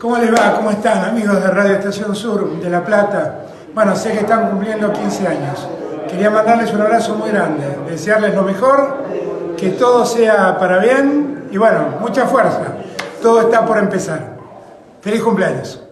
¿Cómo les va? ¿Cómo están, amigos de Radio Estación Sur de La Plata? Bueno, sé que están cumpliendo 15 años. Quería mandarles un abrazo muy grande, desearles lo mejor, que todo sea para bien y bueno, mucha fuerza. Todo está por empezar. ¡Feliz cumpleaños!